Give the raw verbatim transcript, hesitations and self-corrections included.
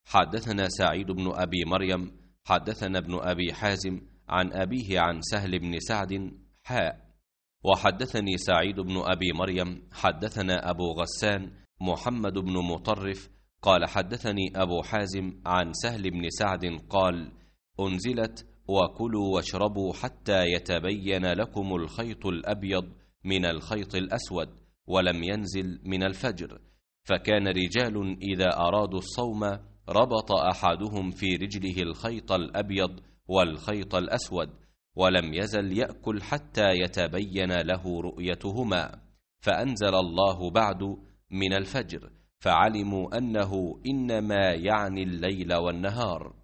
حدثنا سعيد بن أبي مريم حدثنا ابن أبي حازم عن أبيه عن سهل بن سعد حاء. وحدثني سعيد بن أبي مريم حدثنا أبو غسان محمد بن مطرف قال حدثني أبو حازم عن سهل بن سعد قال: أنزلت: وكلوا واشربوا حتى يتبين لكم الخيط الأبيض من الخيط الأسود، ولم ينزل من الفجر. فكان رجال إذا أرادوا الصوم ربط أحدهم في رجله الخيط الأبيض والخيط الأسود، ولم يزل يأكل حتى يتبين له رؤيتهما. فأنزل الله بعد من الفجر، فعلموا أنه إنما يعني الليل والنهار.